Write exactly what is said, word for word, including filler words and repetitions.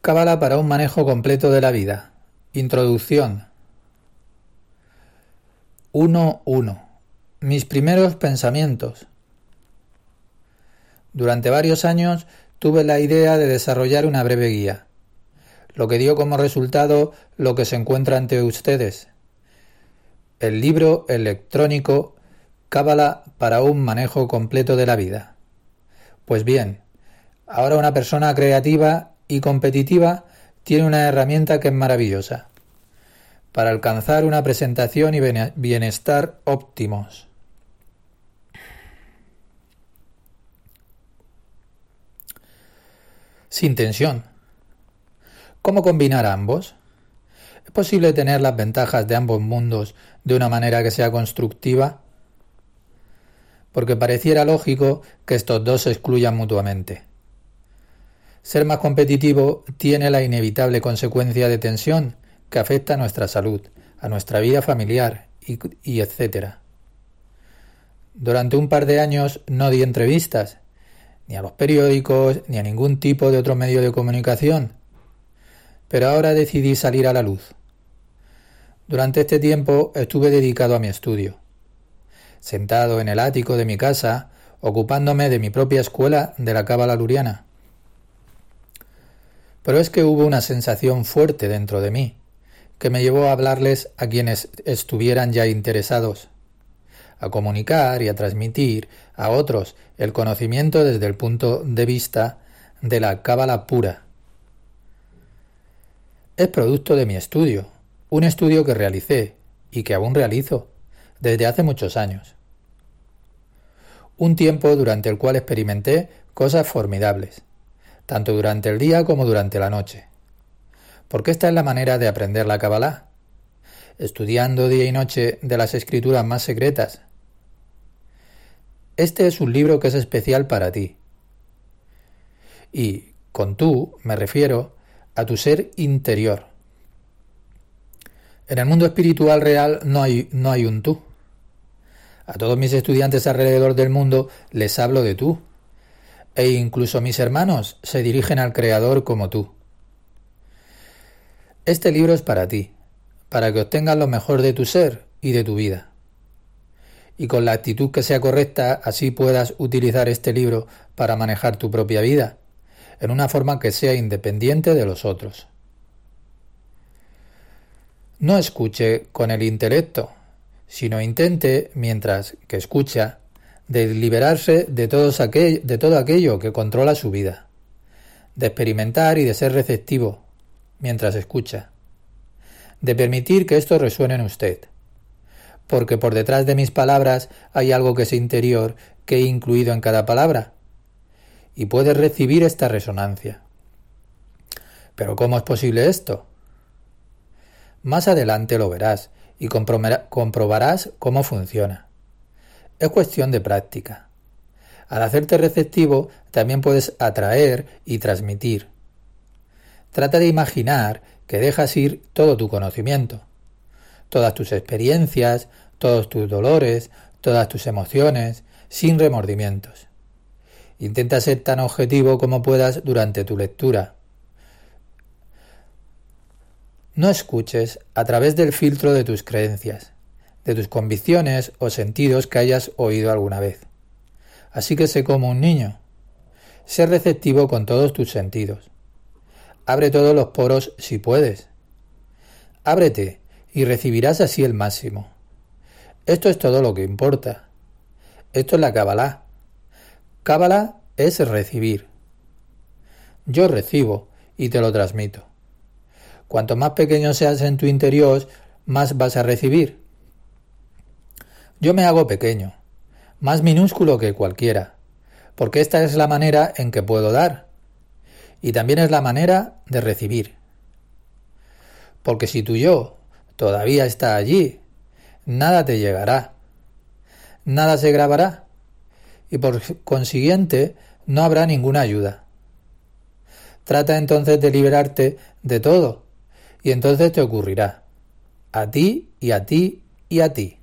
Cábala para un manejo completo de la vida. Introducción. uno punto uno. Mis primeros pensamientos. Durante varios años tuve la idea de desarrollar una breve guía, lo que dio como resultado lo que se encuentra ante ustedes. El libro electrónico Cábala para un manejo completo de la vida. Pues bien, ahora una persona creativa y competitiva tiene una herramienta que es maravillosa para alcanzar una presentación y bienestar óptimos. Sin tensión. ¿Cómo combinar ambos? ¿Es posible tener las ventajas de ambos mundos de una manera que sea constructiva? Porque pareciera lógico que estos dos se excluyan mutuamente. Ser más competitivo tiene la inevitable consecuencia de tensión que afecta a nuestra salud, a nuestra vida familiar y, y etcétera. Durante un par de años no di entrevistas, ni a los periódicos, ni a ningún tipo de otro medio de comunicación, pero ahora decidí salir a la luz. Durante este tiempo estuve dedicado a mi estudio, sentado en el ático de mi casa, ocupándome de mi propia escuela de la Cábala luriana. Pero es que hubo una sensación fuerte dentro de mí, que me llevó a hablarles a quienes estuvieran ya interesados, a comunicar y a transmitir a otros el conocimiento desde el punto de vista de la Cábala pura. Es producto de mi estudio, un estudio que realicé y que aún realizo desde hace muchos años. Un tiempo durante el cual experimenté cosas formidables, tanto durante el día como durante la noche. Porque esta es la manera de aprender la Cábala, estudiando día y noche de las escrituras más secretas. Este es un libro que es especial para ti. Y con tú me refiero a tu ser interior. En el mundo espiritual real no hay, no hay un tú. A todos mis estudiantes alrededor del mundo les hablo de tú. E incluso mis hermanos se dirigen al Creador como tú. Este libro es para ti, para que obtengas lo mejor de tu ser y de tu vida. Y con la actitud que sea correcta, así puedas utilizar este libro para manejar tu propia vida, en una forma que sea independiente de los otros. No escuche con el intelecto, sino intente, mientras que escucha, de liberarse de, todos aquel, de todo aquello que controla su vida, de experimentar y de ser receptivo mientras escucha, de permitir que esto resuene en usted, porque por detrás de mis palabras hay algo que es interior que he incluido en cada palabra, y puedes recibir esta resonancia. ¿Pero cómo es posible esto? Más adelante lo verás y comprobarás cómo funciona. Es cuestión de práctica. Al hacerte receptivo, también puedes atraer y transmitir. Trata de imaginar que dejas ir todo tu conocimiento, todas tus experiencias, todos tus dolores, todas tus emociones, sin remordimientos. Intenta ser tan objetivo como puedas durante tu lectura. No escuches a través del filtro de tus creencias, de tus convicciones o sentidos que hayas oído alguna vez. Así que sé como un niño. Sé receptivo con todos tus sentidos. Abre todos los poros si puedes. Ábrete y recibirás así el máximo. Esto es todo lo que importa. Esto es la Cábala. Cábala es recibir. Yo recibo y te lo transmito. Cuanto más pequeño seas en tu interior, más vas a recibir. Yo me hago pequeño, más minúsculo que cualquiera, porque esta es la manera en que puedo dar, y también es la manera de recibir. Porque si tu yo todavía está allí, nada te llegará, nada se grabará, y por consiguiente no habrá ninguna ayuda. Trata entonces de liberarte de todo, y entonces te ocurrirá, a ti y a ti y a ti.